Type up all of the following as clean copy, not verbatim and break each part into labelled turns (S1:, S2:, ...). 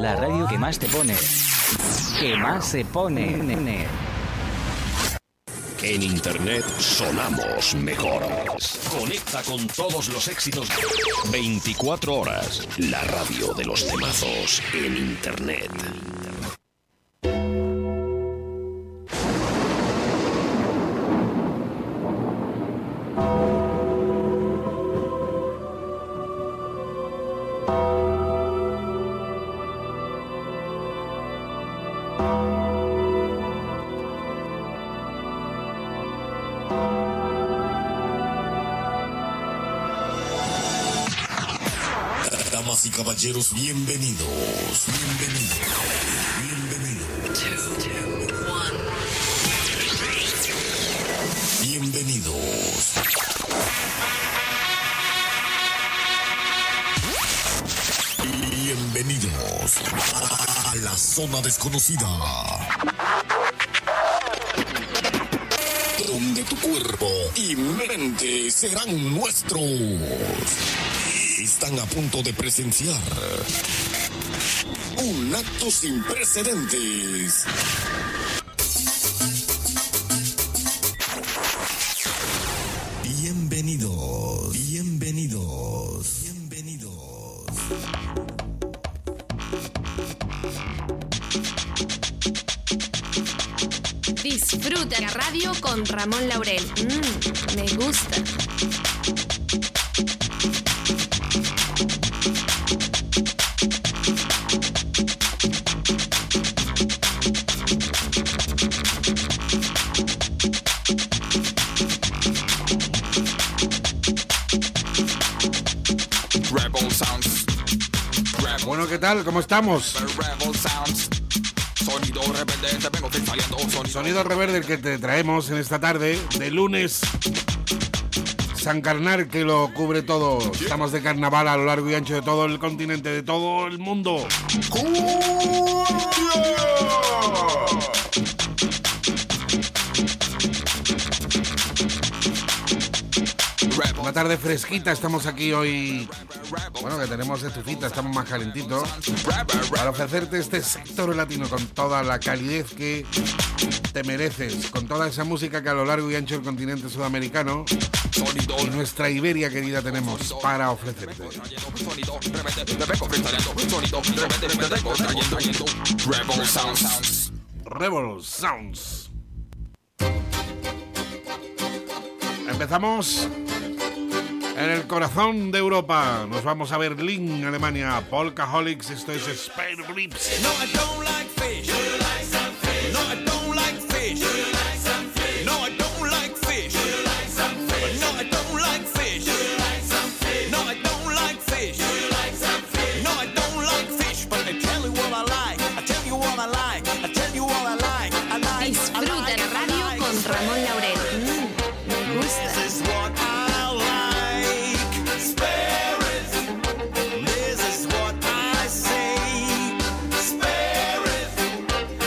S1: La radio que más te pone. Que más se pone.
S2: En Internet sonamos mejores. Conecta con todos los éxitos 24 horas. La radio de los temazos en Internet.
S3: Damas y caballeros, bienvenidos. Bienvenidos a la zona desconocida, donde tu cuerpo y mente serán nuestros. Están a punto de presenciar un acto sin precedentes. Bienvenidos.
S4: Disfruta la radio con Ramón Laurel. Me gusta.
S5: Bueno, ¿qué tal? ¿Cómo estamos? Sonido Reverde, el que te traemos en esta tarde de lunes. San Carnar, que lo cubre todo. Estamos de carnaval a lo largo y ancho de todo el continente, de todo el mundo. Una tarde fresquita, estamos aquí hoy. Bueno, que tenemos estufita, estamos más calentitos. Para ofrecerte este sector latino con toda la calidez que te mereces, con toda esa música que a lo largo y ancho del continente sudamericano y nuestra Iberia querida tenemos para ofrecerte. Rebel Sounds. Empezamos en el corazón de Europa. Nos vamos a Berlín, Alemania. Polkaholics, esto es Spare Ribs.
S6: No, I don't like fish. Do you like some fish? No, I don't like fish. Do you like some fish? No, I don't like fish. Do you like some fish? No, I don't like fish. Do you like some fish? No, I don't like fish. Do you like some fish? No, I don't like fish, but I tell you what I like. I tell you what I like. I tell you what I like. I like.
S4: Disfruta la radio con Ramón Laurel. Me gusta.
S6: This is what I like. Spare it. This is what I say. Spare it.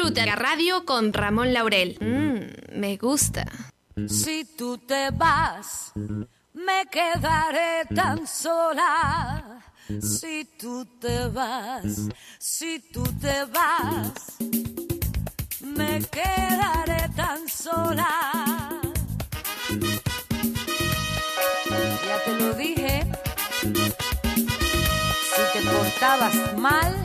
S4: Disfruta la radio con Ramón Laurel. Me gusta.
S7: Si tú te vas, me quedaré tan sola. Si tú te vas, me quedaré tan sola. Ya te lo dije, si te portabas mal,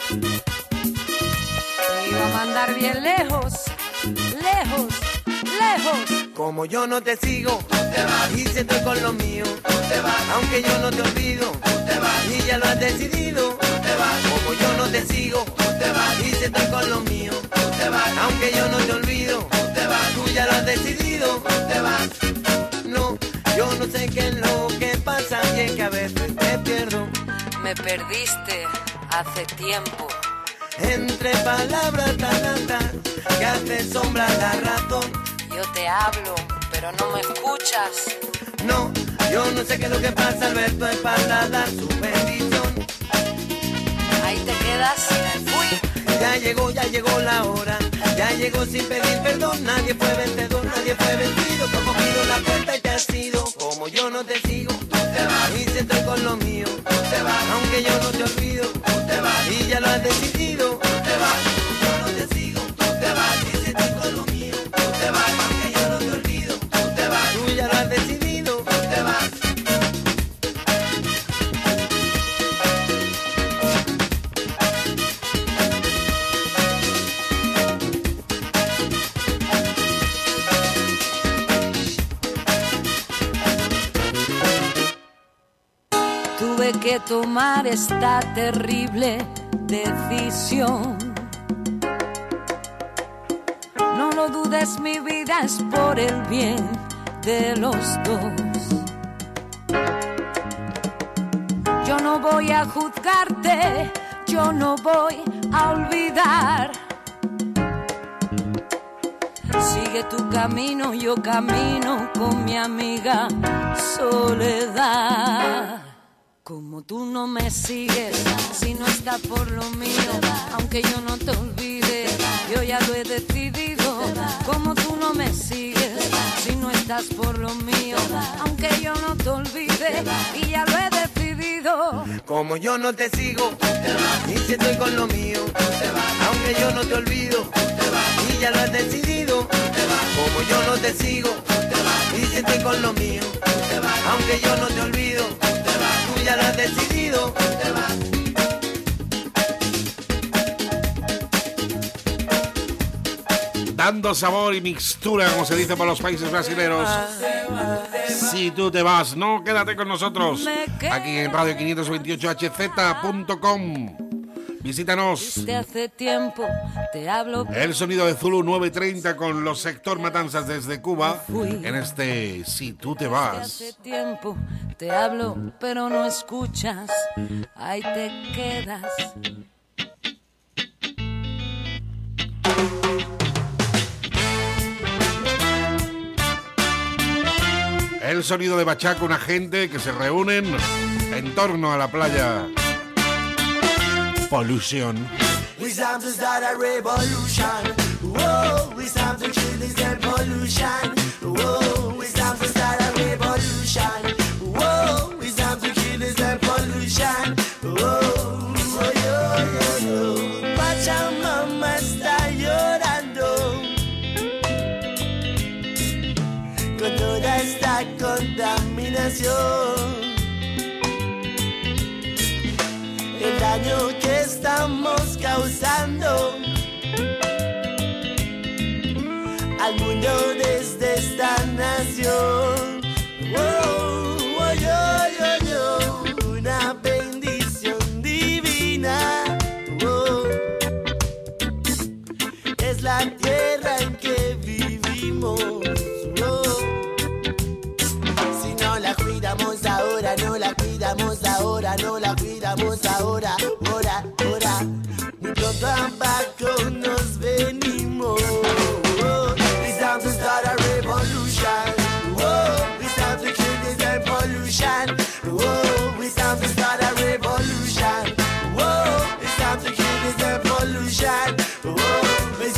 S7: te iba a mandar bien lejos, lejos, lejos.
S8: Como yo no te sigo, te vas. Y si estoy con lo mío, te vas. Aunque yo no te olvido, te vas. Y ya lo has decidido, te vas. Como yo no te sigo, te vas. Y si estoy con lo mío, te vas. Aunque yo no te olvido, te vas. Tú ya lo has decidido, te vas. No, yo no sé qué es lo que pasa y es que a veces te pierdo.
S7: Me perdiste hace tiempo.
S8: Entre palabras tan altas que hace sombra la razón.
S7: Yo te hablo, pero no me escuchas.
S8: No, yo no sé qué es lo que pasa, Alberto es para dar su bendición.
S7: Ahí te quedas, me fui.
S8: Ya llegó la hora, ya llegó sin pedir perdón. Nadie fue vencedor, nadie fue vencido. Tú has cogido la puerta y te has ido. Como yo no te sigo, tú te vas. Y si estoy con lo mío, tú te vas. Aunque yo no te olvido, tú te vas. Y ya lo has decidido, tú te vas. Yo no te sigo, tú te vas. Y si estoy con lo mío, tú te vas. Aunque yo no te olvido, tú te vas. Tú ya lo has decidido, tú te vas.
S7: Tuve que tomar esta terrible decisión. No lo dudes, mi vida es por el bien de los dos. Yo no voy a juzgarte, yo no voy a olvidar. Sigue tu camino, yo camino con mi amiga Soledad. Como tú no me sigues, si no está por lo mío, aunque yo no te olvide, yo ya lo he decidido. Como tú no me sigues, si no estás por lo mío, aunque yo no te olvide, y ya lo he decidido.
S8: Como yo no te sigo, y si estoy con lo mío, aunque yo no te olvido, y ya lo has decidido. Como yo no te sigo, y si estoy con lo mío, aunque yo no te olvido, tú ya lo has decidido.
S5: Dando sabor y mixtura, como se dice por los países brasileños. Si tú te vas, no, quédate con nosotros aquí en Radio 528hz.com. Visítanos.
S7: Desde hace tiempo te hablo.
S5: El sonido de Zulu 930 con los Sector Matanzas desde Cuba en este Si tú te vas.
S7: Desde hace tiempo te hablo, pero no escuchas. Ahí te quedas.
S5: El sonido de Bachaco, una gente que se reúnen en torno a la playa. Pollution.
S8: It's time to start a revolution. Whoa, it's time to kill this air pollution. Whoa, it's time to start a revolution. Whoa, it's time to kill this air pollution. Whoa, oh, yo. Pachamama está llorando con toda esta contaminación. El daño que estamos causando al mundo desde esta nación. Oh, oh, yo, una bendición divina. Oh, es la tierra en que vivimos. Oh, si no la cuidamos ahora, no la cuidamos ahora, no la cuidamos ahora, ahora, muy pronto abajo nos venimos. Oh, it's time to start a revolution. Oh, it's time to kill this air pollution. Oh, it's time to start a revolution. Oh, it's time to kill this air pollution. Oh, it's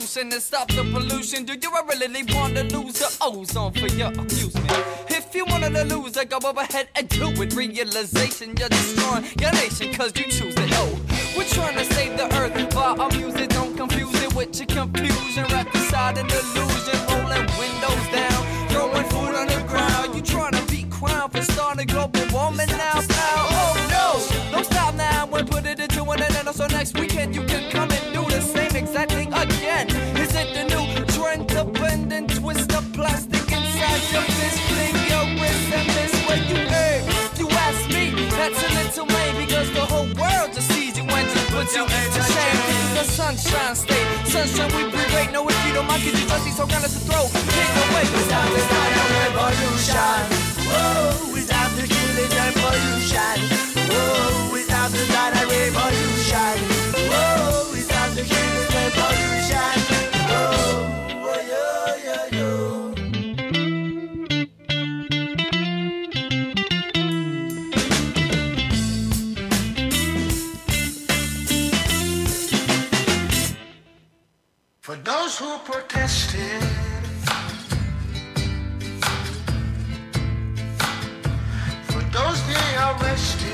S6: solution to stop the pollution. Do you really want to lose the ozone for your amusement? If you wanted to lose it, go ahead and do it. Realization, you're destroying your nation cause you choose it. Oh, we're trying to save the earth by our music. Don't confuse it with your confusion. Wrap inside an illusion, rolling windows down, throwing food on the ground. You trying to beat crown for starting global warming now, pal. Oh no, don't stop now. We'll put it into an end. So next weekend you can come and do the same exact thing again. Is it the new trend to bend and twist the plastic inside your fist? Fling your wrist and miss when you aim. You ask me, that's a little lame because the whole world just sees you and just puts you to shame. This is the sunshine state. Sunshine we breathe. Wait, no, if you don't mind, could you just be so kind as to throw? Get away.
S8: It's time to start a revolution. Whoa, it's time to kill it and pollution. Whoa, it's time to start a revolution. Whoa, it's time to kill it and pollution. Whoa, oh, yo, yo, yo.
S9: For those who protested, for those they arrested,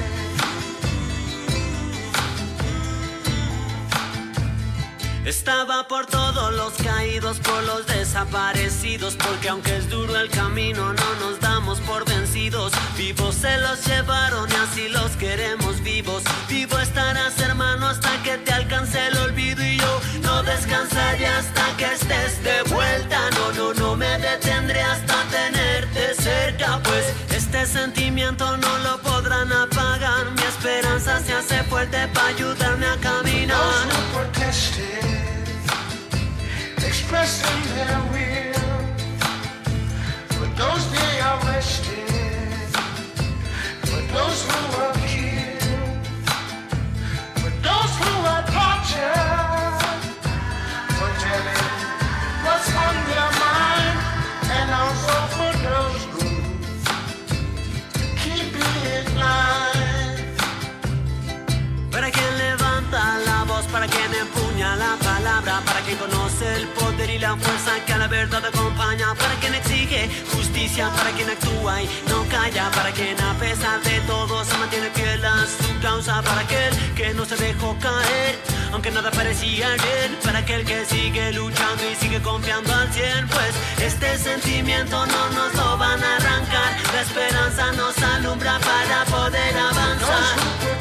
S10: estaba por todos los caídos, por los desaparecidos, porque aunque es duro el camino, no nos damos por vencidos. Vivos se los llevaron y así los queremos vivos. Vivo estarás, hermano, hasta que te alcance el olvido y yo no descansaré hasta que estés de vuelta. No, no, no me detendré hasta tenerte cerca, pues este sentimiento no lo podrán apagar. Mi esperanza se hace fuerte para ayudarme a caminar.
S9: Expressing their will, for those they arrested, for those who were killed, for those who were tortured, for telling what's on their mind, and also for those who keep it alive.
S10: Para quien levanta la voz, para quien empuña la palabra, para quien conoce el poder y la fuerza que a la verdad acompaña, para quien exige justicia, para quien actúa y no calla, para quien a pesar de todo se mantiene fiel a su causa, para aquel que no se dejó caer, aunque nada parecía bien, para aquel que sigue luchando y sigue confiando al 100, pues este sentimiento no nos lo van a arrancar, la esperanza nos alumbra para poder avanzar.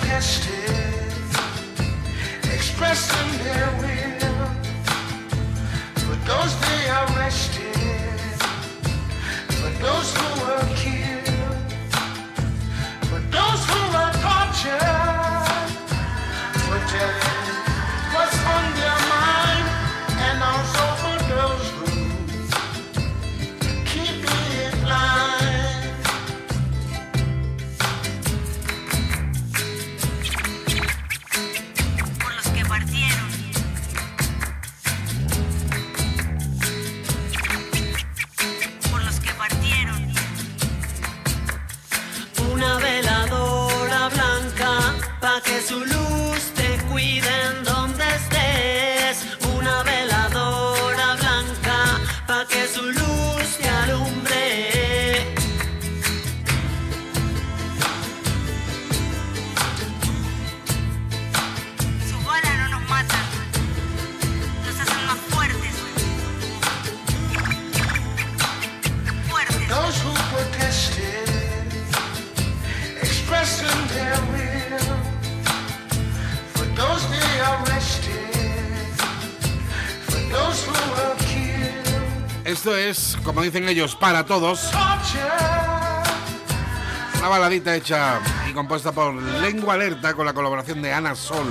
S9: Expressing their will, for those they arrested, for those who were killed, for those who were tortured, for telling what's on their mind, and also for those who keep it alive.
S10: Una veladora blanca pa' que su luz te cuide en donde estés. Una veladora blanca pa' que su luz te alumbre.
S11: Su bola no nos mata, nos hacen más fuertes. Fuertes.
S9: Those who protested, expressing their will, for those they arrested, for those who were killed.
S5: Esto es, como dicen ellos, para todos. Una baladita hecha y compuesta por Lengua Alerta con la colaboración de Ana Sol.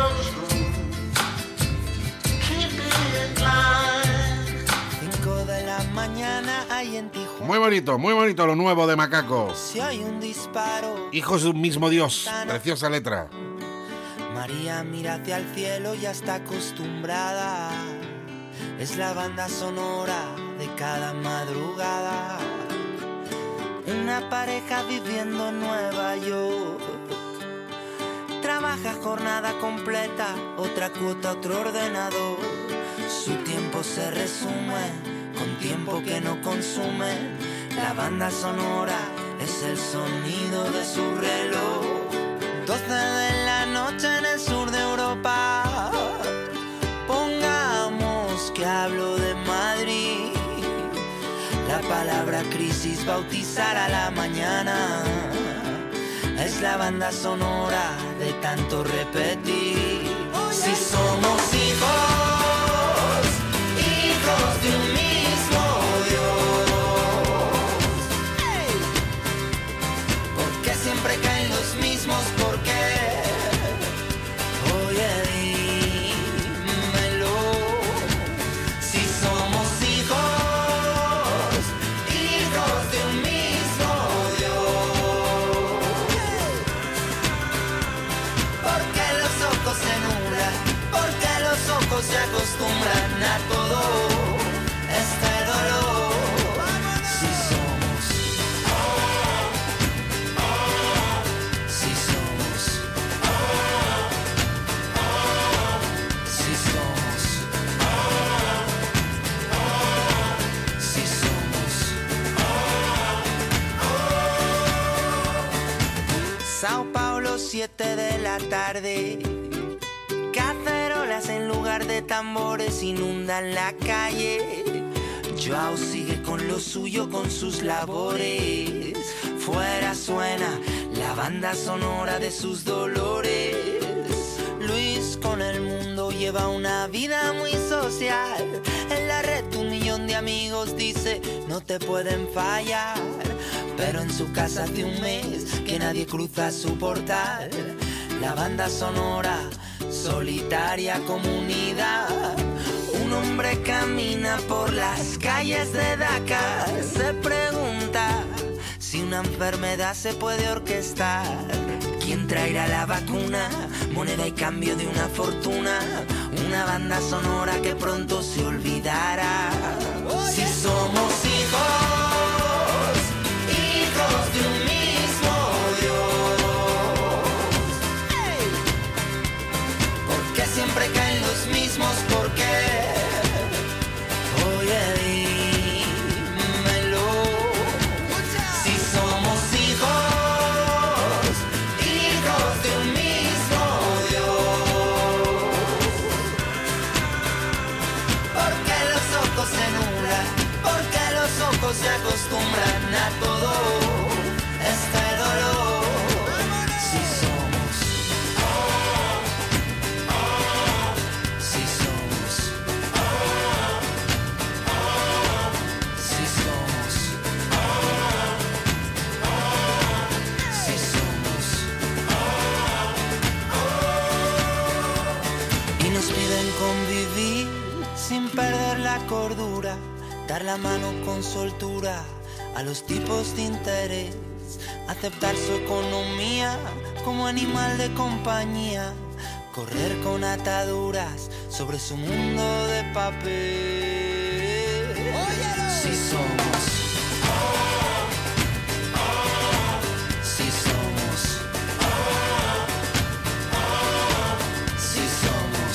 S5: Muy bonito lo nuevo de Macaco.
S8: Si hay un disparo,
S5: Hijos de un mismo Dios, preciosa letra.
S8: María mira hacia el cielo, ya está acostumbrada. Es la banda sonora de cada madrugada. Una pareja viviendo en Nueva York. Trabaja jornada completa, otra cuota, otro ordenador. Su
S12: tiempo se resume con tiempo que no consume. La banda sonora es el sonido de su reloj. 12 de la noche en el sur de Europa. Pongamos que hablo de Madrid. La palabra crisis bautizará la mañana. Es la banda sonora de tanto repetir. Si somos hijos, hijos de un mismo Dios. ¿Por qué siempre caen los mismos? ¿Por qué? Oye, dímelo. Si somos hijos, hijos de un mismo Dios. ¿Por qué los ojos se nublan? ¿Por qué los ojos se acostumbran a todo este dolor? Si somos, si somos, si somos, si somos. Sao Paulo, 7 de la tarde. Cacerolas en lugar de tambores inundan la calle. Joao sigue con lo suyo, con sus labores. Fuera suena la banda sonora de sus dolores. Luis con el mundo lleva una vida muy social. En la red 1 millón de amigos, dice, no te pueden fallar. Pero en su casa hace un mes que nadie cruza su portal. La banda sonora, solitaria comunidad. Un hombre camina por las calles de Dakar. Se pregunta si una enfermedad se puede orquestar. ¿Quién traerá la vacuna? Moneda y cambio de una fortuna. Una banda sonora que pronto se olvidará. Si somos hijos, hijos de un mismo Dios. ¿Por qué siempre caen los mismos? ¿Por qué? Oye, dímelo. Si somos hijos, hijos de un mismo Dios. ¿Por qué los ojos se nublan? ¿Por qué los ojos se acostumbran a todo este dolor? Si somos, si somos, si somos, si somos. Y nos piden convivir sin perder la cordura, dar la mano con soltura a los tipos de interés, aceptar su economía como animal de compañía, correr con ataduras sobre su mundo de papel. Si somos, si somos, si somos,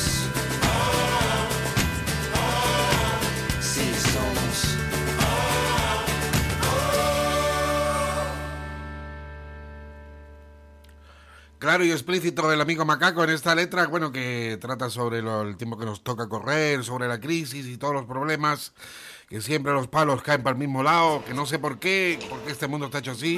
S12: si somos.
S5: Claro y explícito el amigo Macaco en esta letra, bueno, que trata sobre el tiempo que nos toca correr, sobre la crisis y todos los problemas, que siempre los palos caen para el mismo lado, que no sé por qué este mundo está hecho así.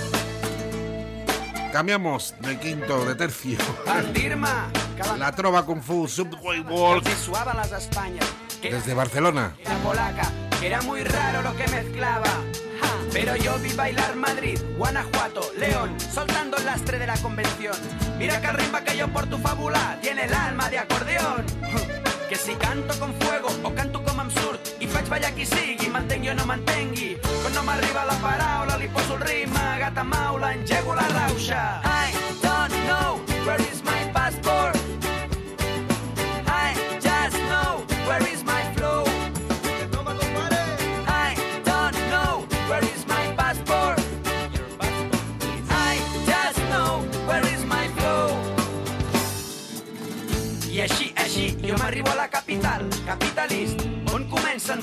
S5: Cambiamos de quinto, de tercio. La trova Kung Fu Subway Walk desde Barcelona.
S13: Era polaca, era muy raro lo que mezclaba. Pero yo vi bailar Madrid, Guanajuato, León, soltando el lastre de la convención. Mira que rimba que yo por tu fábula tiene el alma de acordeón. Que si canto con fuego o canto com absurd i faig ballar qui sigui, mantenc jo no mantengui. Quan no m'arriba la paraula li poso el ritme, gata maula, engego la rauxa. I don't know where is my passport. I just know where is my flow. I don't know where is my passport. I just know where is my flow. I així, jo m'arribo a la capital, capitalist, on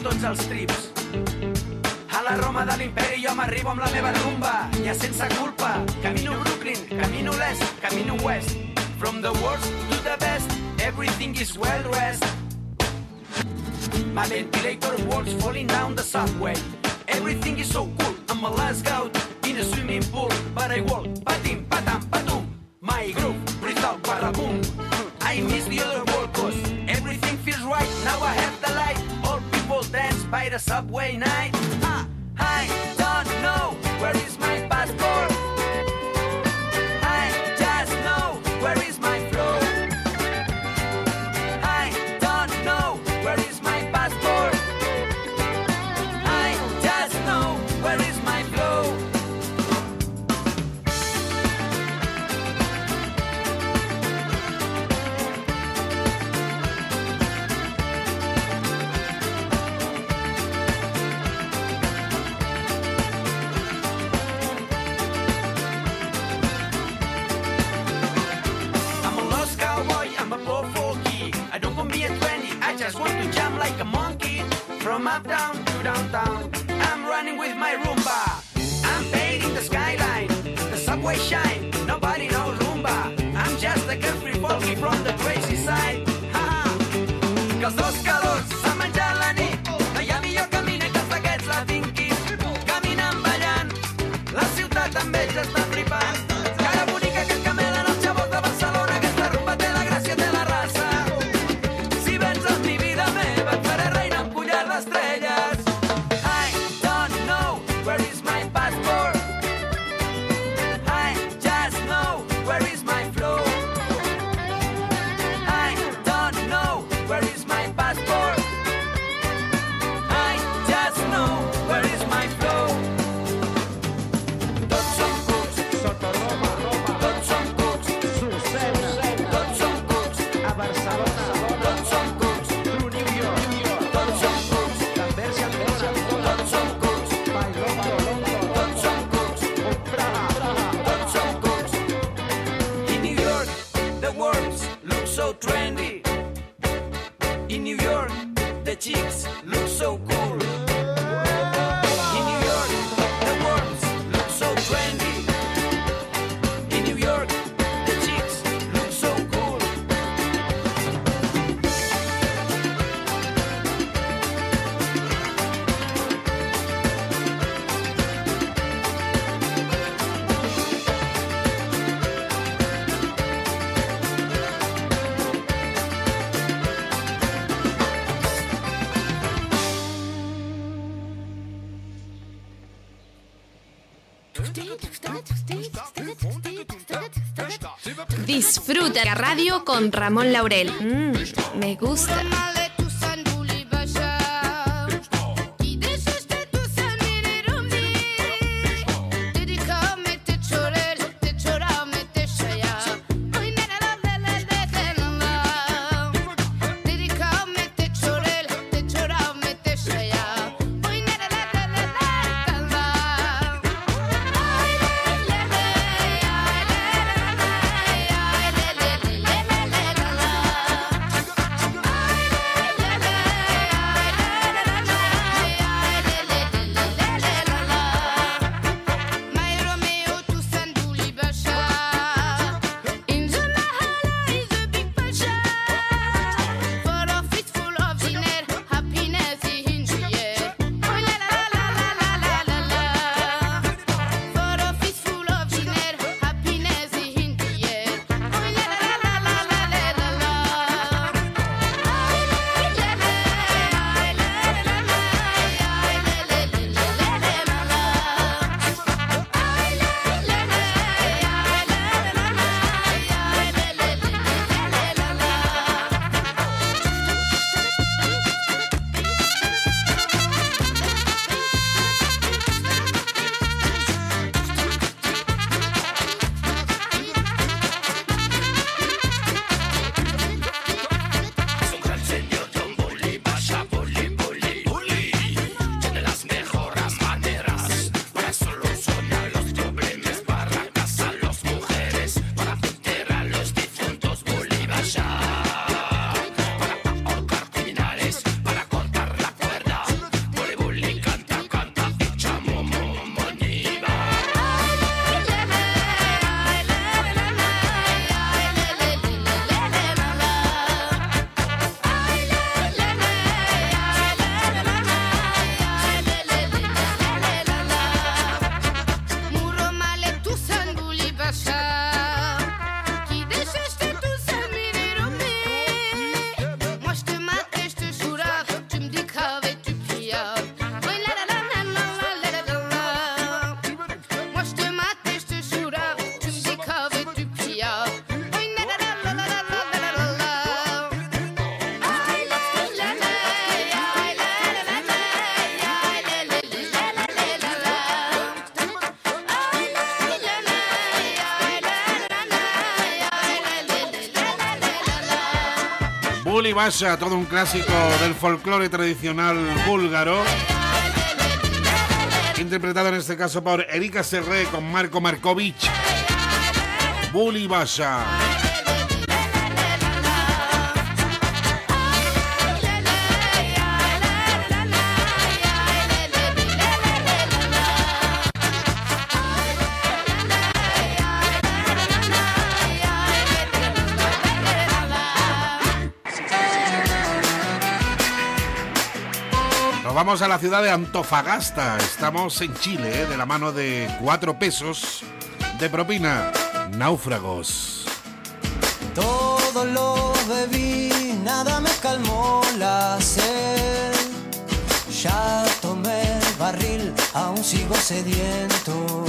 S13: tots els trips. A la Roma de l'imperi jo m'arribo amb la meva rumba, ja sense culpa. Camino Brooklyn, camino l'est, camino west. From the worst to the best, everything is well dressed. My ventilator walks falling down the subway. Everything is so cool, I'm a last scout in a swimming pool. But I walk, patim, patam, patum. My groove, breathe out, barabum. I miss the other world cause everything feels right. Now I have the light, all people dance by the subway night. I don't know where is my passport. I just know where is my flow. I don't know where is my passport. I just know where is my flow. Like a monkey from uptown to downtown. I'm running with my Roomba. I'm painting the skyline. The subway shine. Nobody knows Roomba. I'm just a carefree folky from the crazy side. Que els dos calors s'han menjat la nit. No hi ha millor caminet que els d'aquests la tinguis. Caminant ballant. La ciutat amb ells està flipant. Cara bonica que encamelen els xavos de Barcelona. Aquesta rumba té la gràcia, té la raça. Si vens amb mi vida meva et faré reina amb collar d'estrelles. I don't know where is my passport. I just know where is my flow. I don't know where is my passport. I just know where is my flow. Tots som cucs sota Roma, tots som cucs Sucena, tots som cucs a Barcelona, tots som cucs through New York, tots som cucs d'Anvers i Andorra, tots som cucs by London, tots som cucs on Praga, tots som cucs. In New York, the worms look so trendy. In New York, the chicks look so cool. In New York, the worms look so trendy. In New York, the chicks look so cool.
S4: Disfruta la radio con Ramón Laurel. Me gusta.
S5: Buli Basha, todo un clásico del folclore tradicional búlgaro, interpretado en este caso por Erika Serré con Marko Markovic. Buli Basha. Nos vamos a la ciudad de Antofagasta. Estamos en Chile, de la mano de 4 pesos de propina. Náufragos.
S14: Todo lo bebí, nada me calmó la sed. Ya tomé el barril, aún sigo sediento.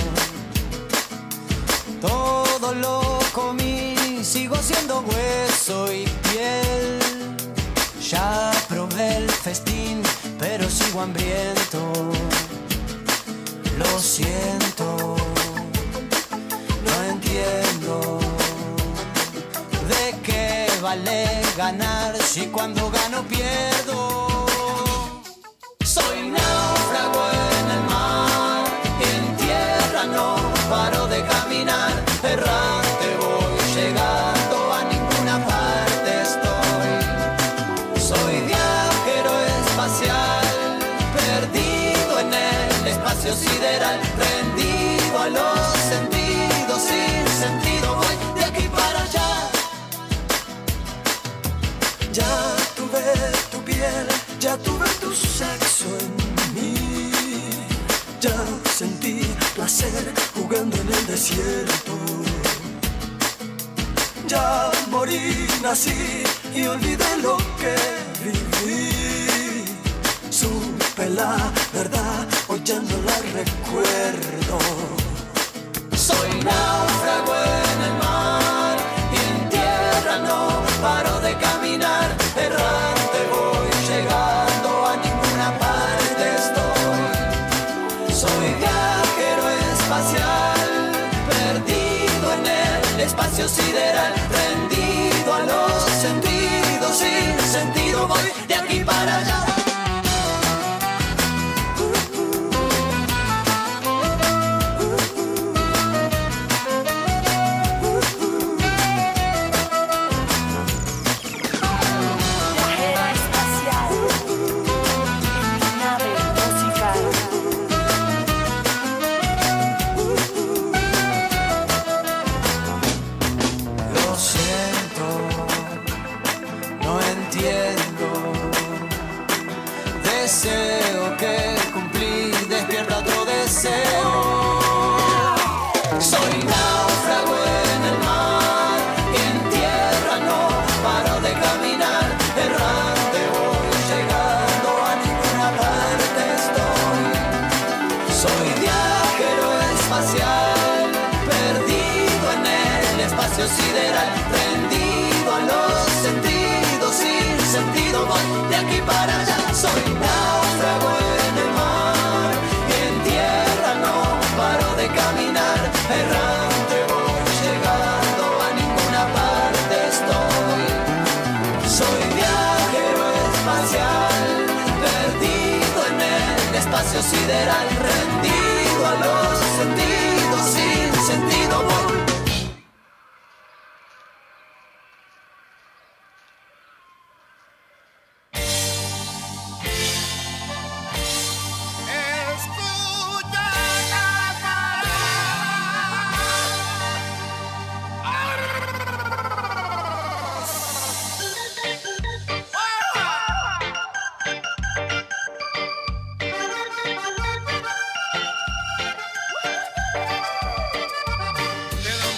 S14: Todo lo comí, sigo siendo hueso y piel. Ya probé el festín, pero sigo hambriento. Lo siento, no entiendo de qué vale ganar si cuando gano pierdo. Soy náufrago en el mar y en tierra no paro de caminar. Errante voy llegando, a ninguna parte estoy. Soy viajero espacial, perdido en el espacio sideral, rendido a los sentidos, sin sentido voy de aquí para allá. Ya tuve tu piel, ya tuve tu sexo en mí. Ya sentí placer jugando en el desierto. Ya morí, nací y olvidé lo que viví. Supe la verdad, hoy ya no la recuerdo. Soy náufrago en el mar y en tierra no paro de caminar. Errante voy llegando, a ninguna parte estoy. Soy viajero espacial, perdido en el espacio sideral, rendido a los sentidos, sin sentido voy de aquí para allá. Deseo que cumplí, despierta otro deseo. Soy náufrago en el mar y en tierra no paro de caminar. Errante voy llegando, a ninguna parte estoy. Soy viajero espacial, perdido en el espacio sideral, rendido a los sentidos, sin sentido voy de aquí para allá. Soy náufrago en el mar y en tierra no paro de caminar. Errante voy llegando, a ninguna parte estoy. Soy viajero espacial, perdido en el espacio sideral, rendido a los sentidos, sin sentido voy.
S6: De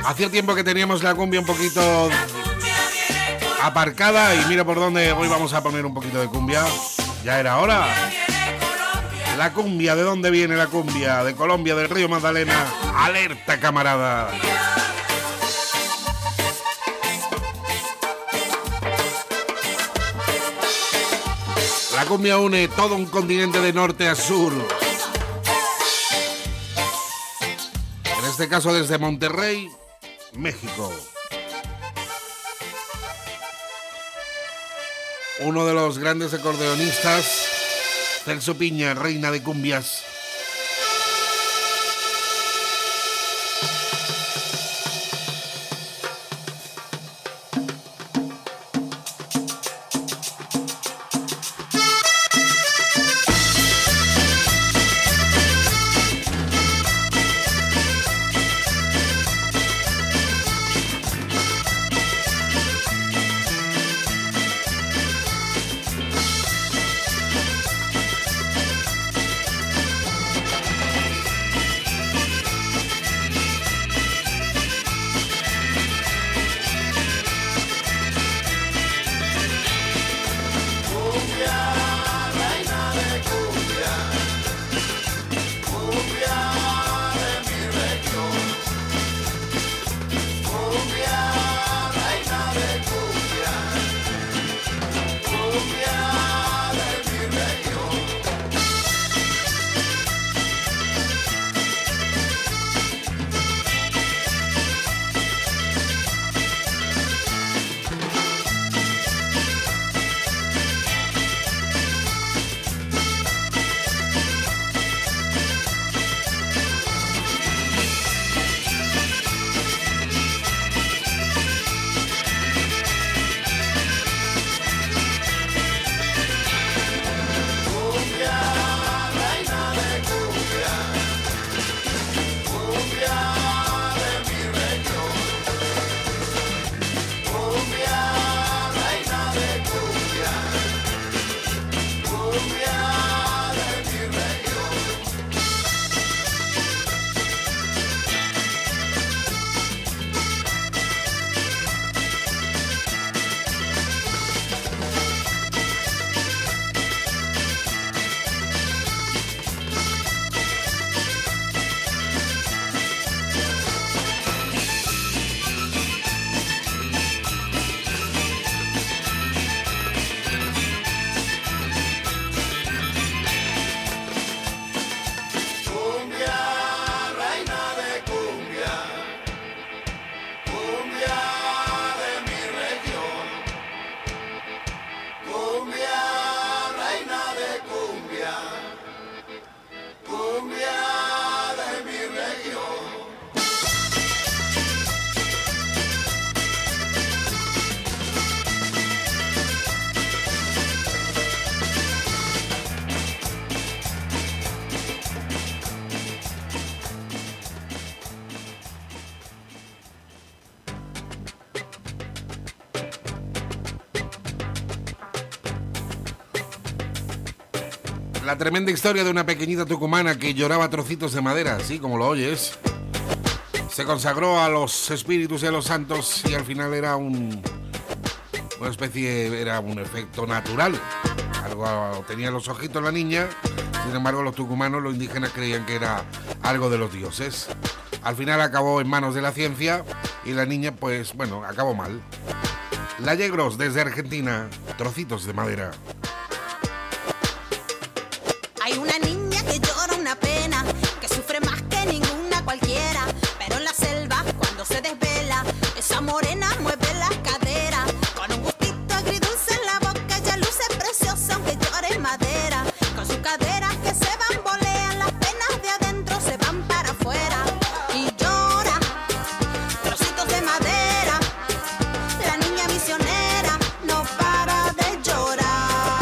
S5: Hacía tiempo que teníamos la cumbia un poquito aparcada y mira por dónde hoy vamos a poner un poquito de cumbia. Ya era hora. La cumbia, ¿de dónde viene la cumbia? De Colombia, del río Magdalena. Alerta, camarada. La cumbia une todo un continente de norte a sur. En este caso desde Monterrey, México. Uno de los grandes acordeonistas, Celso Piña, reina de cumbias. La tremenda historia de una pequeñita tucumana que lloraba trocitos de madera, así como lo oyes. Se consagró a los espíritus y a los santos y al final era una especie, era un efecto natural. Algo tenía los ojitos la niña, sin embargo los tucumanos, los indígenas creían que era algo de los dioses. Al final acabó en manos de la ciencia y la niña, pues bueno, acabó mal. La Yegros desde Argentina, trocitos de madera.
S15: Hay una niña que llora una pena, que sufre más que ninguna cualquiera, pero en la selva cuando se desvela, esa morena mueve las caderas, con un gustito agridulce en la boca, ella luce preciosa aunque llore en madera, con sus caderas que se bambolean, las penas de adentro se van para afuera, y llora, trocitos de madera, la niña misionera no para de llorar.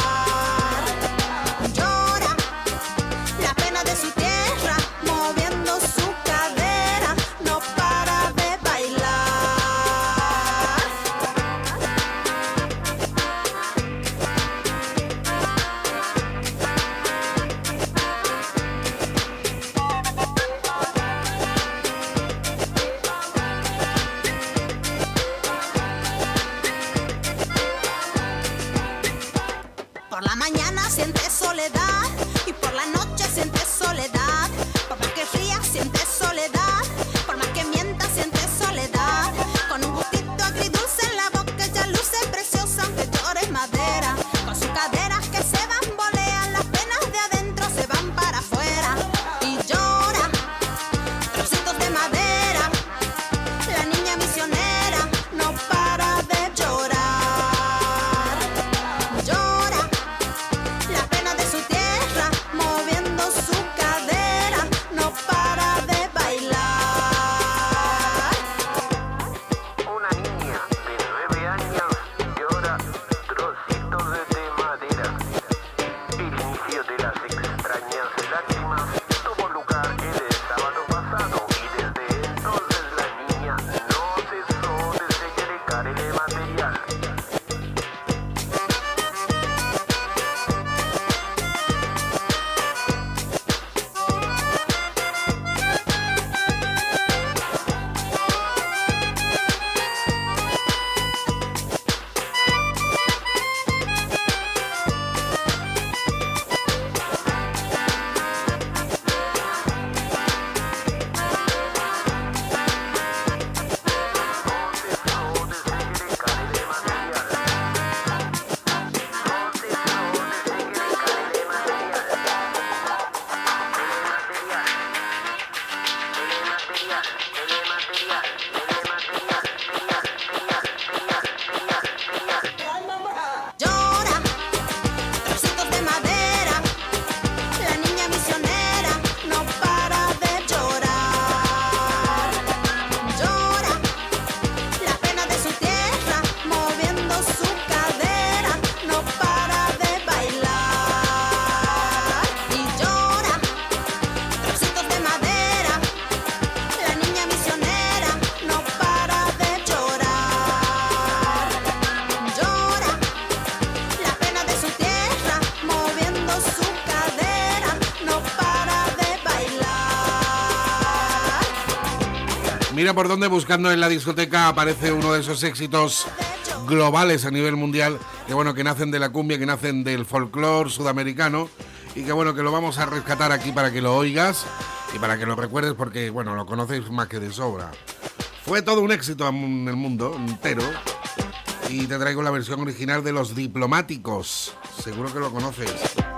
S5: Mira por dónde, buscando en la discoteca, aparece uno de esos éxitos globales a nivel mundial, que bueno, que nacen de la cumbia, que nacen del folclore sudamericano, y que bueno, que lo vamos a rescatar aquí para que lo oigas y para que lo recuerdes, porque bueno, lo conocéis más que de sobra. Fue todo un éxito en el mundo entero, y te traigo la versión original de Los Diplomáticos. Seguro que lo conoces.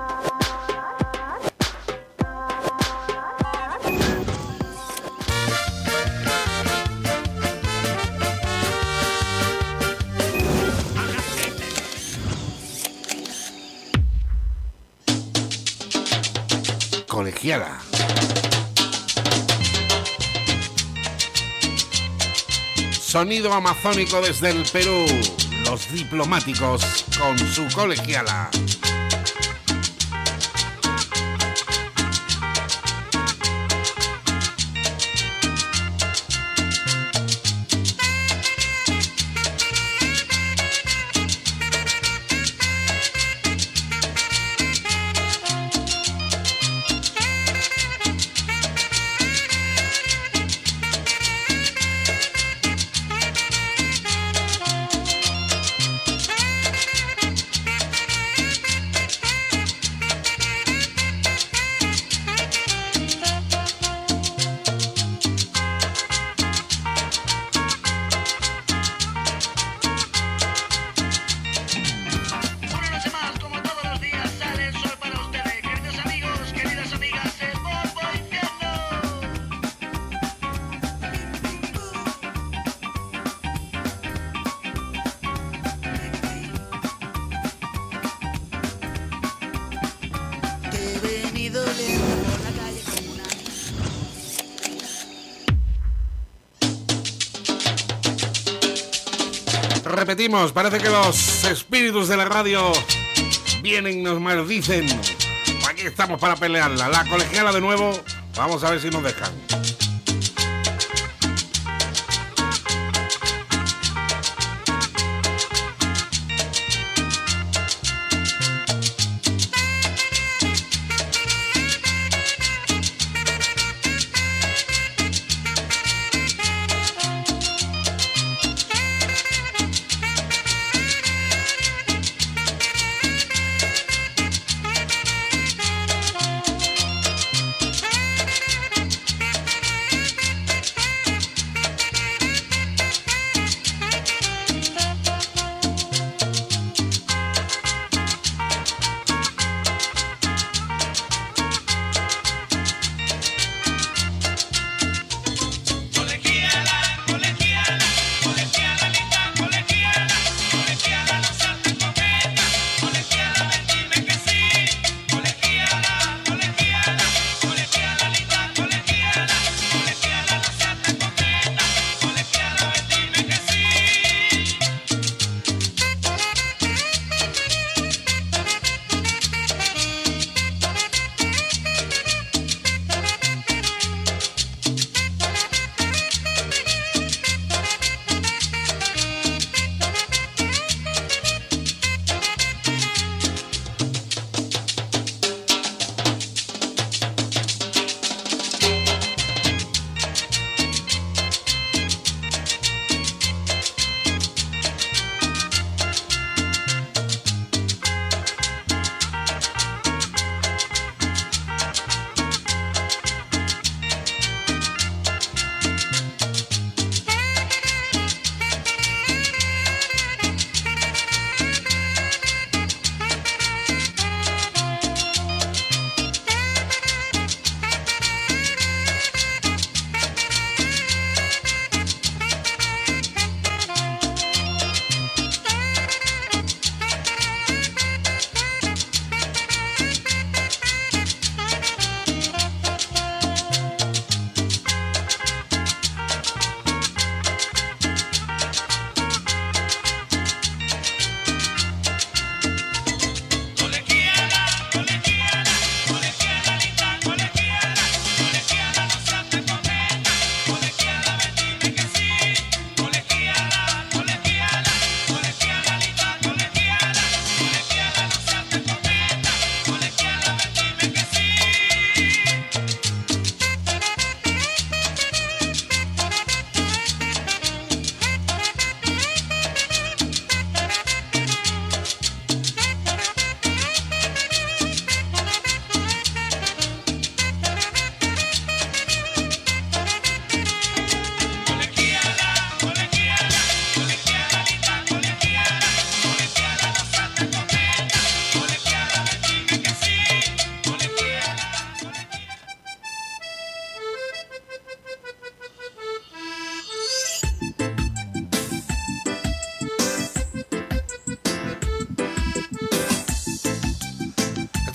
S5: Colegiala. Sonido amazónico desde el Perú. Los Diplomáticos con su Colegiala. Repetimos, parece que los espíritus de la radio vienen y nos maldicen. Aquí estamos para pelearla. La Colegiala de nuevo. Vamos a ver si nos dejan.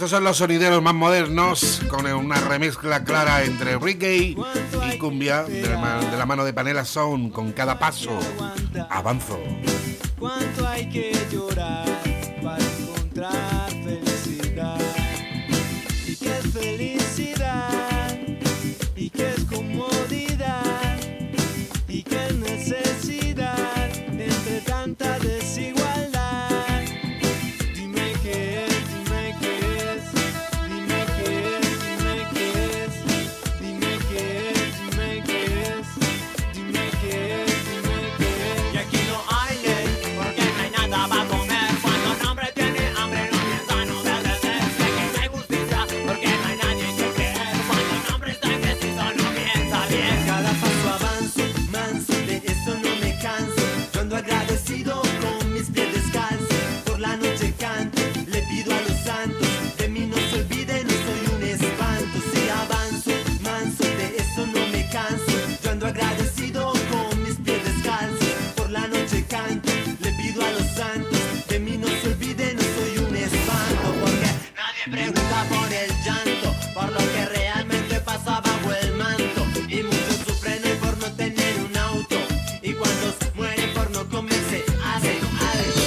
S5: Estos son los sonideros más modernos, con una remezcla clara entre reggae y cumbia, de la mano de Panela Sound, con Cada Paso. Avanzo.
S16: ¿Cuánto hay que llorar para encontrar felicidad? ¿Y qué es felicidad? ¿Y qué es comodidad? ¿Y qué es necesidad entre tanta desigualdad? Dime qué es, dime qué es, dime qué es, dime qué es, dime qué es, dime qué es, dime qué es, dime qué es.
S10: Y aquí no hay ley, porque no hay nada para comer. Cuando un hombre tiene hambre no piensa en obedecer. Aquí no hay justicia, porque no hay nadie que creer. Cuando un hombre está indeciso no piensa bien.
S8: Cada paso avanzo, manso, de eso no me canso. Yo ando agradecido con mis pies descalzos. Por la noche canto, le pido a los santos, de mí no se olvide, no soy un espanto. Si avanzo, manso, de eso no me canso. Yo ando agradecido con mis pies descalzos. Por la noche canto, le pido a los santos, de mí no se olvide, no soy un espanto. Porque nadie pregunta por el llanto, por lo que realmente pasa bajo el manto. Y muchos sufren hoy por no tener un auto, y cuando mueren por no comerse hacen algo.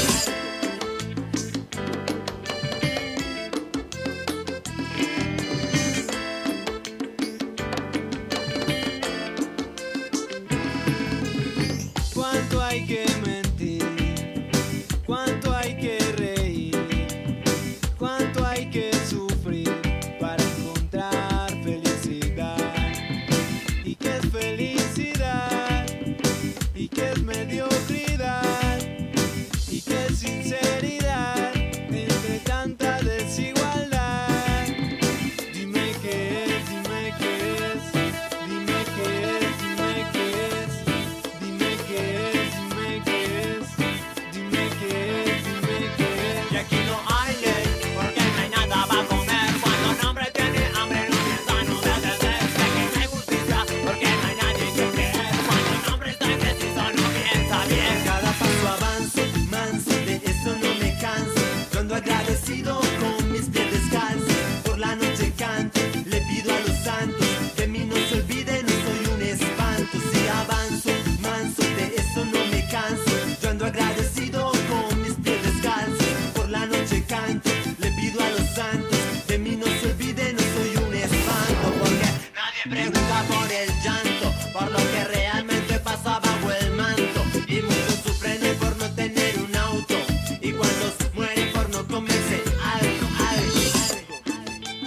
S16: ¿Cuánto hay que mentir? ¿Cuánto hay que reír? ¿Cuánto hay que sufrir para encontrar felicidad? ¿Y qué es felicidad? ¿Y qué es mediocridad? ¿Y qué es sinceridad entre tanta desigualdad? Dime qué es, dime qué es, dime qué es, dime qué es. Dime qué es, dime qué es, dime qué es, dime qué es.
S10: Y aquí no hay ley, porque no hay nada para comer. Cuando un hombre tiene hambre no piensa en obedecer. Aquí no hay justicia, porque no hay nadie que creer. Cuando un hombre está indeciso no piensa bien.
S8: Cada paso avanzo, manso, de eso no me canso. Yo ando agradecido con mis pies descalzos. Por la noche canto, le pido a los santos, de mí no se olvide, no soy un espanto. Si avanzo, manso, de eso no me canso. Yo ando agradecido con mis pies descalzos. Por la noche canto, le pido a los santos, de mí no se olvide, no soy un espanto. Porque nadie pregunta por el llanto, por lo que realmente pasa bajo el manto. Y muchos sufren hoy por no tener un auto, y cuando mueren por no comerse algo, algo, algo.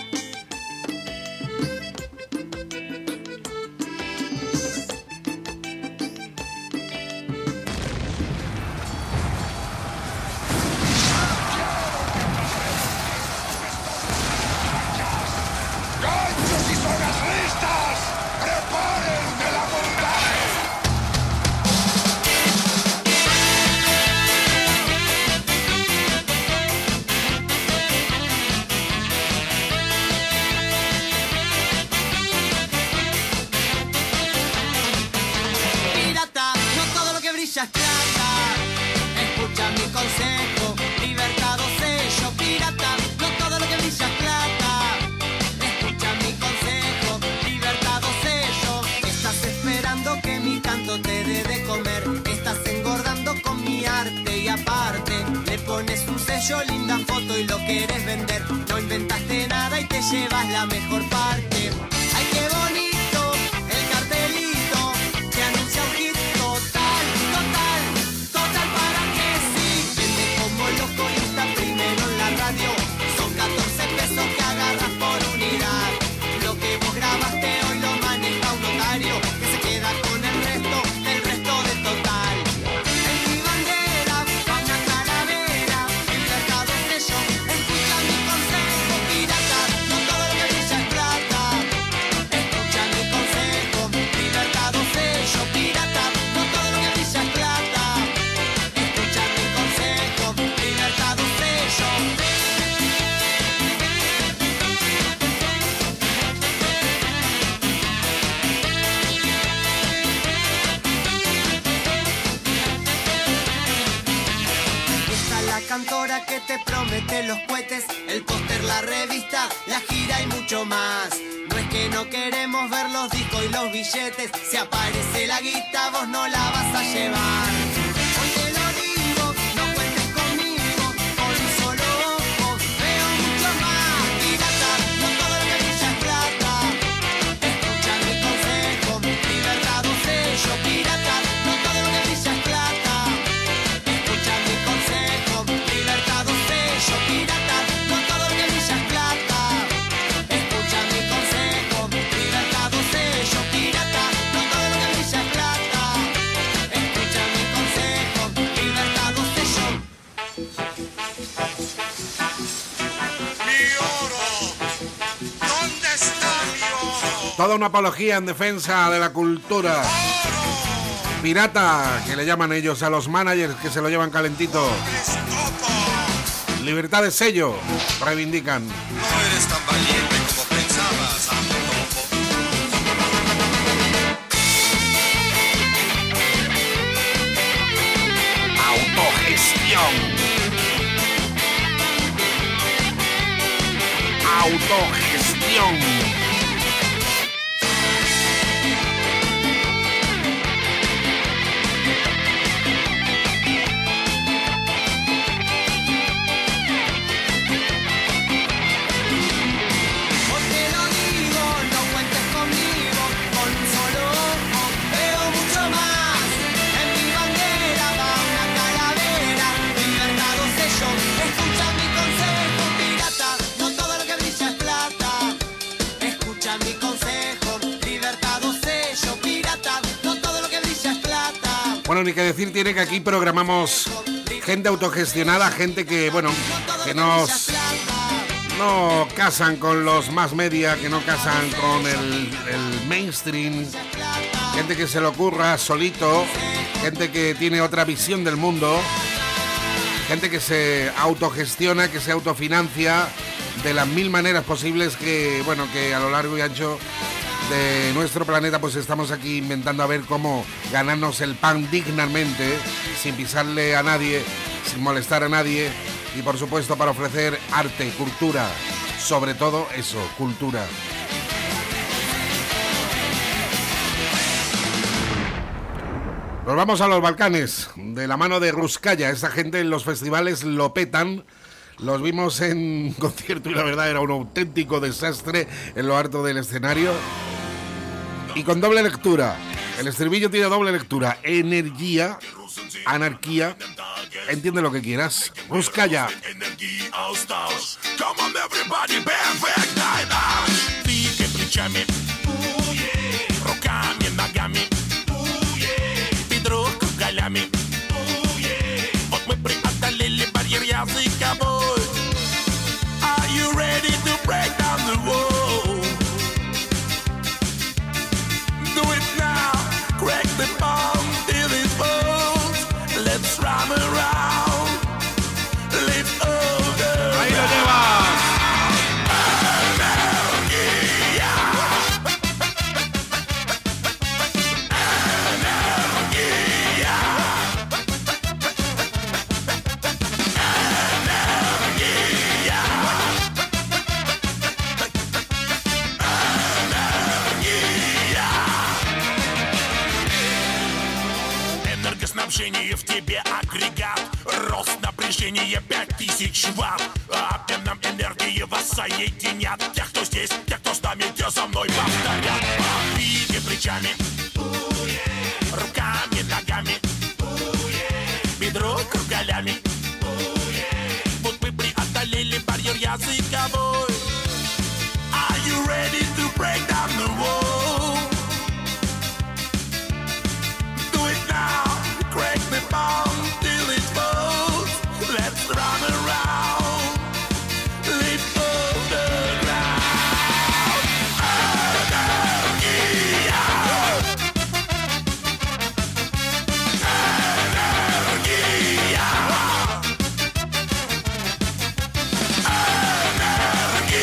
S3: ¡Ganchos y sogas listas! ¡Preparen el abordaje!
S17: Pirata, no todo lo que brilla es plata. Escucha mi consejo, libertad o sello. Pirata, no todo lo que brilla es plata. Escucha mi consejo, libertad o sello. Estás esperando que mi canto te dé de comer. Estás engordando con mi arte y aparte le pones un sello, linda foto y lo quieres vender. No inventaste nada y te llevas la mejor parte. Ay, qué bonito el cartelito que anuncia un hit total, total, total para que sí. Vende como loco y está primero en la radio. Son 14 pesos que agarras por unidad. Lo que vos grabaste hoy lo maneja un notario que se queda con el resto de total. En mi bandera va una calavera, libertad o sello. Escucha mi consejo, pirata, no todo lo que brilla es plata. te promete los cohetes, el póster, la revista, la gira y mucho más. No es que no queremos ver los discos y los billetes, si aparece la guita vos no la vas a llevar. Hoy te lo digo, no cuentes conmigo, con un solo ojo veo mucho más. Pirata, no todo lo que brilla es plata. Escucha mi consejo, libertad o sello. Pirata, no todo lo que brilla es plata. Escucha mi consejo, libertad o sello. Pirata, no todo lo que brilla es plata. Escucha mi consejo, libertad o sello. Pirata, no todo lo que brilla es plata. Escucha mi consejo, libertad o sello.
S3: Mi oro, ¿dónde está mi oro?
S5: Toda una apología en defensa de la cultura. Pirata, que le llaman ellos a los managers que se lo llevan calentito. Libertad de sello, reivindican.
S3: No eres tan valiente como pensabas,
S5: Autogestión. Autogestión.
S17: Hoy te lo digo, no cuentes conmigo, con un solo ojo veo mucho más. En mi bandera va una calavera, libertad o sello. Escucha mi consejo, pirata, no todo lo que brilla es plata. Escucha mi consejo, libertad o sello. Pirata, no todo lo que brilla es plata.
S5: Bueno, ni que decir tiene que aquí programamos gente autogestionada, gente que, bueno, que no casan con los más media, que no casan con el mainstream, gente que se le ocurra solito, gente que tiene otra visión del mundo, gente que se autogestiona, que se autofinancia de las mil maneras posibles que, bueno, que a lo largo y ancho de nuestro planeta pues estamos aquí inventando a ver cómo ganarnos el pan dignamente, sin pisarle a nadie, sin molestar a nadie y por supuesto para ofrecer arte, cultura, sobre todo eso, cultura. Nos vamos a los Balcanes, de la mano de Ruskaya. Esta gente en los festivales lo petan. Los vimos en concierto y la verdad era un auténtico desastre en lo alto del escenario. Y con doble lectura. El estribillo tiene doble lectura. Energía, anarquía. Entiende lo que quieras. Ruskaya.
S3: Come on everybody, perfect night. Двигай плечами, руками, ногами, бедро кругалями. Вот мы преодолели барьер языковой. Are you ready to break down the wall? Do it now, crack the bomb till it falls. Let's run around, live over.
S5: Ahí lo llevas.
S3: Энергоснабжение в тебе агрегат. Рост напряжения 5000 ватт. Обменом энергии вас соединят. Тех, кто здесь, тех, кто с нами, те за мной повторят. Двигай плечами, руками, ногами, бедро кругалями. Вот мы преодолели барьер языковой. Are you ready to break down the wall? Do it now, crack the bomb till it falls. Let's run around, live underground. Energía, energía, energía.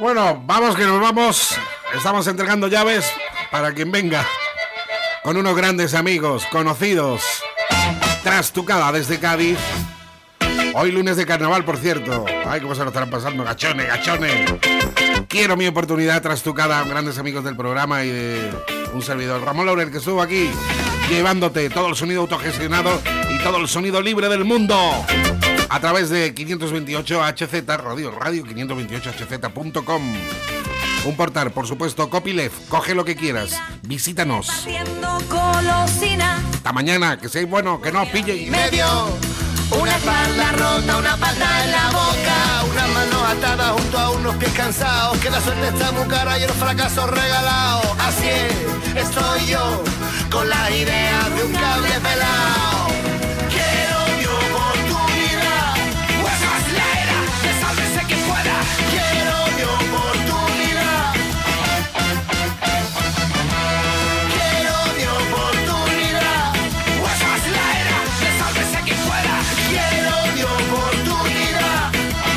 S5: Bueno, vamos que nos vamos. Estamos entregando llaves para quien venga. Con unos grandes amigos, conocidos. Trastucada desde Cádiz. Hoy lunes de carnaval, por cierto. Ay, cómo se lo estarán pasando, gachones, gachones. Quiero mi oportunidad, Trastucada, grandes amigos del programa y de un servidor, Ramón Laurel, que estuvo aquí llevándote todo el sonido autogestionado y todo el sonido libre del mundo a través de 528 HZ, radio 528hz.com. Un portal, por supuesto, copyleft, coge lo que quieras, visítanos. Hasta mañana, que seáis bueno, que no os pille y
S8: medio. Una espalda rota, una pata en la boca, unas manos atadas junto a unos pies cansados, que la suerte está muy cara y el fracaso regalado. Así es, estoy yo, con las ideas de un cable pelado. Quiero mi oportunidad, pues es la era, que sálvese quien pueda. Quiero mi oportunidad. Quiero mi oportunidad, pues es la era, que sálvese quien pueda. Quiero mi oportunidad.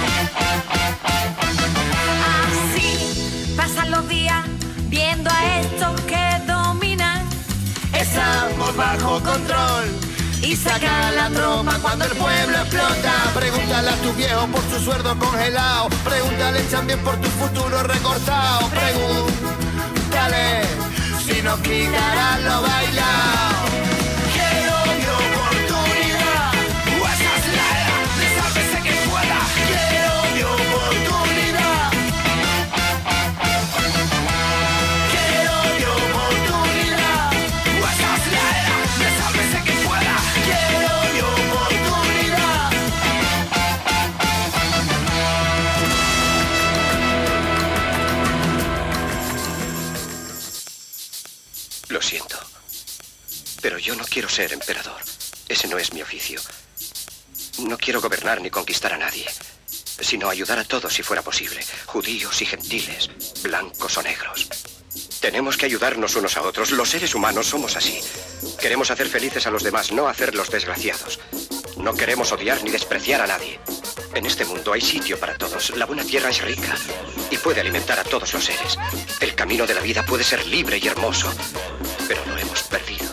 S7: Así pasan los días viendo a estos que dominan.
S8: Estamos bajo control y sacan la tropa cuando el pueblo explota. Pregúntale a tu viejo por su sueldo congelado. Pregúntale también por tu futuro recortado. Pregúntale si nos quitarán lo bailado. Quiero mi oportunidad, pues es la era, de sálvese quien pueda. Quiero mi oportunidad. Quiero mi oportunidad, pues es la era, de sálvese quien pueda. Quiero mi oportunidad.
S18: Lo siento, pero yo no quiero ser emperador. Ese no es mi oficio. No quiero gobernar ni conquistar a nadie, sino ayudar a todos si fuera posible, judíos y gentiles, blancos o negros. Tenemos que ayudarnos unos a otros. Los seres humanos somos así. Queremos hacer felices a los demás, no hacerlos desgraciados. No queremos odiar ni despreciar a nadie. En este mundo hay sitio para todos. La buena tierra es rica y puede alimentar a todos los seres. El camino de la vida puede ser libre y hermoso, pero lo hemos perdido.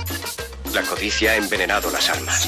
S18: La codicia ha envenenado las almas.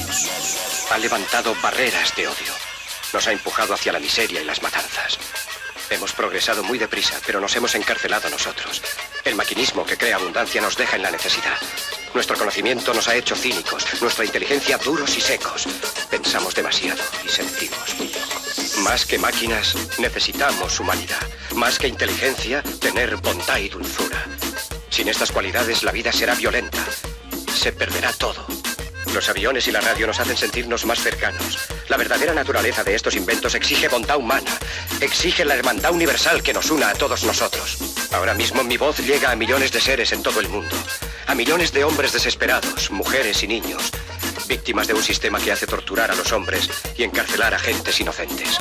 S18: Ha levantado barreras de odio. Nos ha empujado hacia la miseria y las matanzas. Hemos progresado muy deprisa, pero nos hemos encarcelado nosotros. El maquinismo que crea abundancia nos deja en la necesidad. Nuestro conocimiento nos ha hecho cínicos, nuestra inteligencia duros y secos. Pensamos demasiado y sentimos muy poco. Más que máquinas, necesitamos humanidad. Más que inteligencia, tener bondad y dulzura. Sin estas cualidades, la vida será violenta. Se perderá todo. Los aviones y la radio nos hacen sentirnos más cercanos. La verdadera naturaleza de estos inventos exige bondad humana. Exige la hermandad universal que nos una a todos nosotros. Ahora mismo mi voz llega a millones de seres en todo el mundo. A millones de hombres desesperados, mujeres y niños. Víctimas de un sistema que hace torturar a los hombres y encarcelar a gentes inocentes.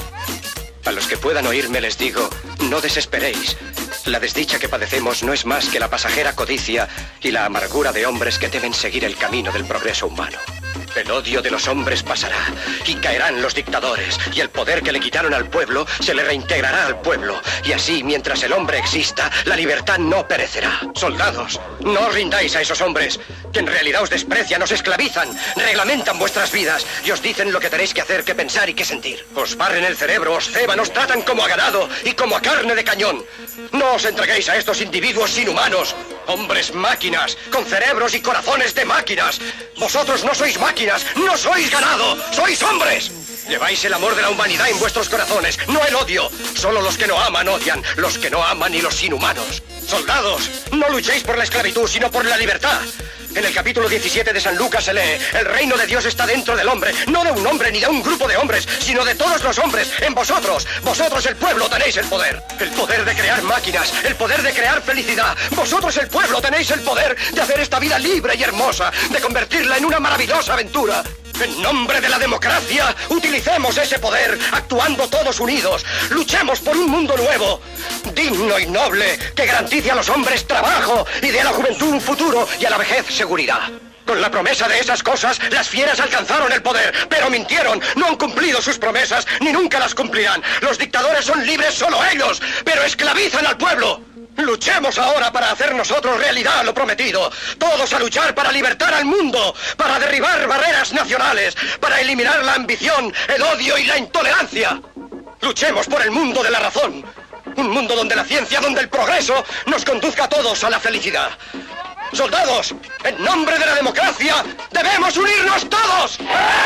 S18: A los que puedan oírme les digo, no desesperéis. La desdicha que padecemos no es más que la pasajera codicia y la amargura de hombres que deben seguir el camino del progreso humano. El odio de los hombres pasará y caerán los dictadores y el poder que le quitaron al pueblo se le reintegrará al pueblo y así mientras el hombre exista la libertad no perecerá. Soldados, no os rindáis a esos hombres que en realidad os desprecian, os esclavizan, reglamentan vuestras vidas y os dicen lo que tenéis que hacer, que pensar y que sentir. Os barren el cerebro, os ceban, os tratan como a ganado y como a carne de cañón. No os entreguéis a estos individuos inhumanos, hombres máquinas, con cerebros y corazones de máquinas. Vosotros no sois máquinas, no sois ganado, sois hombres. Lleváis el amor de la humanidad en vuestros corazones, no el odio. Solo los que no aman odian, los que no aman y los inhumanos. Soldados, no luchéis por la esclavitud, sino por la libertad. En el capítulo 17 de San Lucas se lee, el reino de Dios está dentro del hombre, no de un hombre ni de un grupo de hombres, sino de todos los hombres, en vosotros. Vosotros el pueblo tenéis el poder de crear máquinas, el poder de crear felicidad. Vosotros el pueblo tenéis el poder de hacer esta vida libre y hermosa, de convertirla en una maravillosa aventura. En nombre de la democracia, utilicemos ese poder, actuando todos unidos. Luchemos por un mundo nuevo, digno y noble, que garantice a los hombres trabajo y dé a la juventud un futuro y a la vejez seguridad. Con la promesa de esas cosas, las fieras alcanzaron el poder, pero mintieron, no han cumplido sus promesas, ni nunca las cumplirán. Los dictadores son libres solo ellos, pero esclavizan al pueblo. Luchemos ahora para hacer nosotros realidad lo prometido. Todos a luchar para libertar al mundo, para derribar barreras nacionales, para eliminar la ambición, el odio y la intolerancia. Luchemos por el mundo de la razón. Un mundo donde la ciencia, donde el progreso nos conduzca a todos a la felicidad. Soldados, en nombre de la democracia, debemos unirnos todos.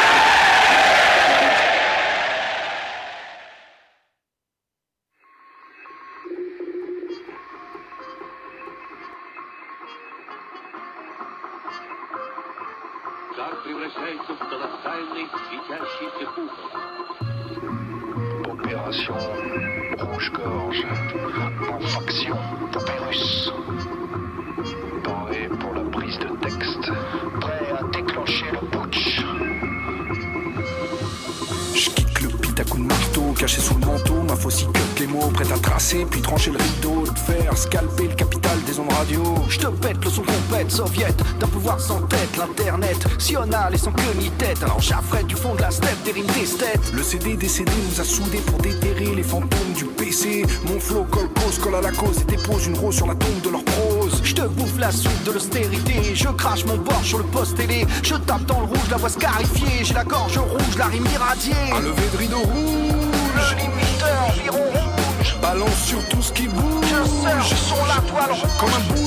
S9: Opération Rouge-Gorge, en faction poupée russe. Paré pour la prise de texte, prêt à déclencher le putsch.
S19: Je kick le beat à coups de marteau, caché sous le manteau, ma faucille cut les mots, prête à tracer, puis trancher le rideau, de faire scalper le capital des ondes radio.
S20: Je te pète le son compète, soviète, d'un pouvoir sans tête, l'internet, sional et sans queue ni tête. Alors j'affrète du fond de la steppe, des rimes d'esthète.
S19: Le CD décédé nous a soudés pour déterrer les fantômes du PC. Mon flow colle à la cause et dépose une rose sur la tombe de leur prose.
S20: Je te bouffe la soupe de l'austérité, je crache mon bord sur le poste télé. Je tape dans le rouge, la voix scarifiée, j'ai la gorge rouge, la rime irradiée.
S19: Un lever de rideau rouge,
S20: le limiteur environ rouge.
S19: Balance sur tout ce qui bouge.
S20: Je sers, je sens la toile rouge.
S19: Comme un